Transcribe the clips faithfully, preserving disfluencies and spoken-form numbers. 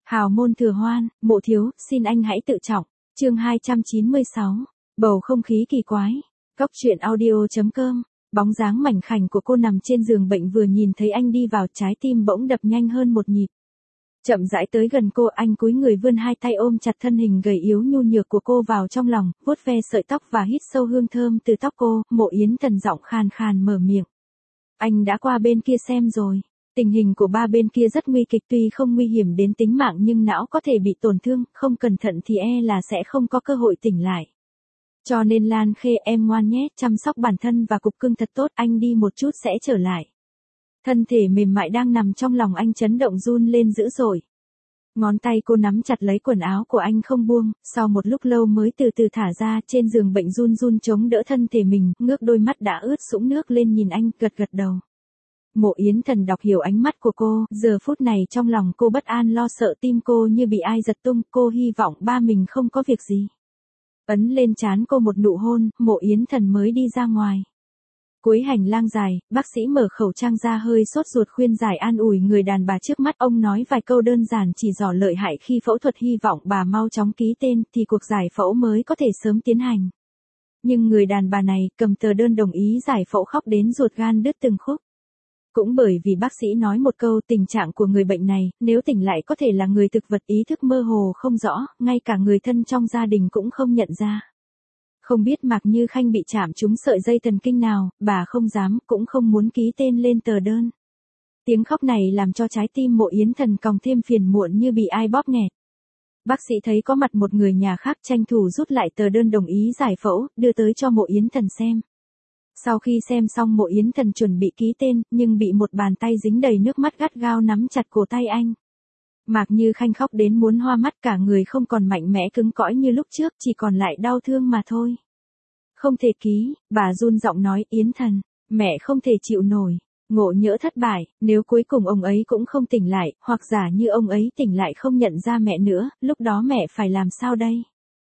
Hào môn thừa hoan, mộ thiếu, xin anh hãy tự trọng. Chương hai trăm chín mươi sáu. Bầu không khí kỳ quái. Góc truyện audio.com. Bóng dáng mảnh khảnh của cô nằm trên giường bệnh vừa nhìn thấy anh đi vào, trái tim bỗng đập nhanh hơn một nhịp. Chậm rãi tới gần cô, anh cúi người vươn hai tay ôm chặt thân hình gầy yếu nhu nhược của cô vào trong lòng, vuốt ve sợi tóc và hít sâu hương thơm từ tóc cô. Mộ Yến Thần giọng khàn khàn mở miệng. Anh đã qua bên kia xem rồi. Tình hình của ba bên kia rất nguy kịch, tuy không nguy hiểm đến tính mạng nhưng não có thể bị tổn thương, không cẩn thận thì e là sẽ không có cơ hội tỉnh lại. Cho nên Lan Khê, em ngoan nhé, chăm sóc bản thân và cục cưng thật tốt, anh đi một chút sẽ trở lại. Thân thể mềm mại đang nằm trong lòng anh chấn động run lên dữ dội. Ngón tay cô nắm chặt lấy quần áo của anh không buông, sau một lúc lâu mới từ từ thả ra. Trên giường bệnh run run chống đỡ thân thể mình, ngước đôi mắt đã ướt sũng nước lên nhìn anh, gật gật đầu. Mộ Yến Thần đọc hiểu ánh mắt của cô, giờ phút này trong lòng cô bất an lo sợ, tim cô như bị ai giật tung, cô hy vọng ba mình không có việc gì. Ấn lên trán cô một nụ hôn, Mộ Yến Thần mới đi ra ngoài. Cuối hành lang dài, bác sĩ mở khẩu trang ra hơi sốt ruột khuyên giải an ủi người đàn bà trước mắt. Ông nói vài câu đơn giản chỉ rõ lợi hại khi phẫu thuật, hy vọng bà mau chóng ký tên thì cuộc giải phẫu mới có thể sớm tiến hành. Nhưng người đàn bà này cầm tờ đơn đồng ý giải phẫu khóc đến ruột gan đứt từng khúc. Cũng bởi vì bác sĩ nói một câu, tình trạng của người bệnh này, nếu tỉnh lại có thể là người thực vật, ý thức mơ hồ không rõ, ngay cả người thân trong gia đình cũng không nhận ra. Không biết Mạc Như Khanh bị chạm trúng sợi dây thần kinh nào, bà không dám, cũng không muốn ký tên lên tờ đơn. Tiếng khóc này làm cho trái tim Mộ Yến Thần còng thêm phiền muộn như bị ai bóp nghẹt. Bác sĩ thấy có mặt một người nhà khác, tranh thủ rút lại tờ đơn đồng ý giải phẫu, đưa tới cho Mộ Yến Thần xem. Sau khi xem xong, Mộ Yến Thần chuẩn bị ký tên, nhưng bị một bàn tay dính đầy nước mắt gắt gao nắm chặt cổ tay anh. Mạc Như Khanh khóc đến muốn hoa mắt, cả người không còn mạnh mẽ cứng cõi như lúc trước, chỉ còn lại đau thương mà thôi. Không thể ký, bà run giọng nói, Yến Thần, mẹ không thể chịu nổi. Ngộ nhỡ thất bại, nếu cuối cùng ông ấy cũng không tỉnh lại, hoặc giả như ông ấy tỉnh lại không nhận ra mẹ nữa, lúc đó mẹ phải làm sao đây?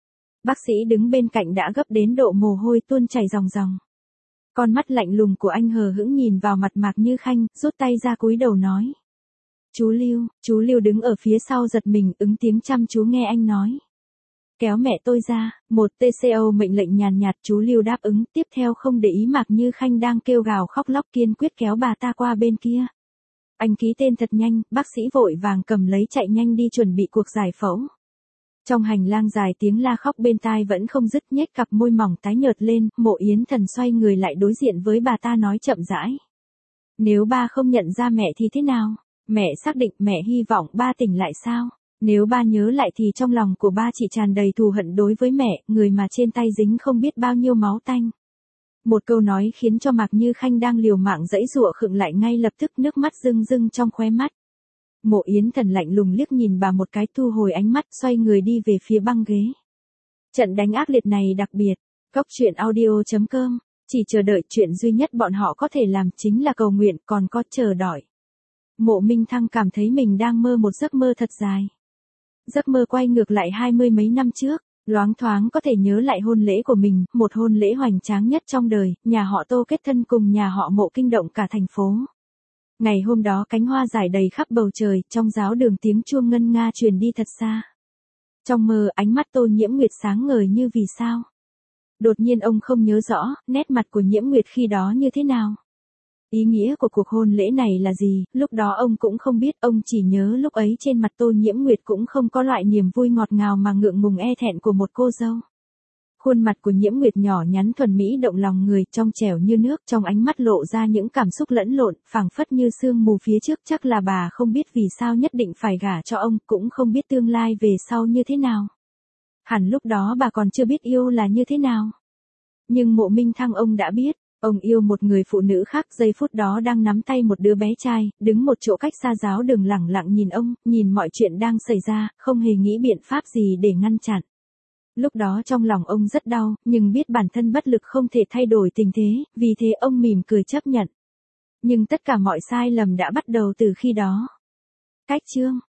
Bác sĩ đứng bên cạnh đã gấp đến độ mồ hôi tuôn chảy ròng ròng. Con mắt lạnh lùng của anh hờ hững nhìn vào mặt Mạc Như Khanh, rút tay ra cúi đầu nói. Chú Lưu, chú Lưu đứng ở phía sau giật mình, ứng tiếng chăm chú nghe anh nói. Kéo mẹ tôi ra, một tê xê o mệnh lệnh nhàn nhạt, chú Lưu đáp ứng, tiếp theo không để ý Mạc Như Khanh đang kêu gào khóc lóc, kiên quyết kéo bà ta qua bên kia. Anh ký tên thật nhanh, bác sĩ vội vàng cầm lấy chạy nhanh đi chuẩn bị cuộc giải phẫu. Trong hành lang dài tiếng la khóc bên tai vẫn không dứt, nhếch cặp môi mỏng tái nhợt lên, Mộ Yến Thần xoay người lại đối diện với bà ta nói chậm rãi. Nếu ba không nhận ra mẹ thì thế nào? Mẹ xác định, mẹ hy vọng ba tỉnh lại sao? Nếu ba nhớ lại thì trong lòng của ba chỉ tràn đầy thù hận đối với mẹ, người mà trên tay dính không biết bao nhiêu máu tanh. Một câu nói khiến cho Mạc Như Khanh đang liều mạng giãy giụa khựng lại ngay lập tức, nước mắt rưng rưng trong khóe mắt. Mộ Yến Thần lạnh lùng liếc nhìn bà một cái, thu hồi ánh mắt, xoay người đi về phía băng ghế. Trận đánh ác liệt này đặc biệt. Góc truyện audio.com. Chỉ chờ đợi, chuyện duy nhất bọn họ có thể làm chính là cầu nguyện, còn có chờ đợi. Mộ Minh Thăng cảm thấy mình đang mơ một giấc mơ thật dài. Giấc mơ quay ngược lại hai mươi mấy năm trước, loáng thoáng có thể nhớ lại hôn lễ của mình, một hôn lễ hoành tráng nhất trong đời, nhà họ Tô kết thân cùng nhà họ Mộ kinh động cả thành phố. Ngày hôm đó cánh hoa rải đầy khắp bầu trời, trong giáo đường tiếng chuông ngân nga truyền đi thật xa. Trong mơ, ánh mắt Tô Nhiễm Nguyệt sáng ngời như vì sao. Đột nhiên ông không nhớ rõ, nét mặt của Nhiễm Nguyệt khi đó như thế nào. Ý nghĩa của cuộc hôn lễ này là gì, lúc đó ông cũng không biết, ông chỉ nhớ lúc ấy trên mặt Tô Nhiễm Nguyệt cũng không có loại niềm vui ngọt ngào mà ngượng ngùng e thẹn của một cô dâu. Khuôn mặt của Nhiễm Nguyệt nhỏ nhắn thuần mỹ động lòng người, trong trẻo như nước, trong ánh mắt lộ ra những cảm xúc lẫn lộn, phảng phất như sương mù phía trước. Chắc là bà không biết vì sao nhất định phải gả cho ông, cũng không biết tương lai về sau như thế nào. Hẳn lúc đó bà còn chưa biết yêu là như thế nào. Nhưng Mộ Minh Thăng ông đã biết, ông yêu một người phụ nữ khác, giây phút đó đang nắm tay một đứa bé trai, đứng một chỗ cách xa giáo đường lẳng lặng nhìn ông, nhìn mọi chuyện đang xảy ra, không hề nghĩ biện pháp gì để ngăn chặn. Lúc đó trong lòng ông rất đau, nhưng biết bản thân bất lực không thể thay đổi tình thế, vì thế ông mỉm cười chấp nhận. Nhưng tất cả mọi sai lầm đã bắt đầu từ khi đó. Cách chương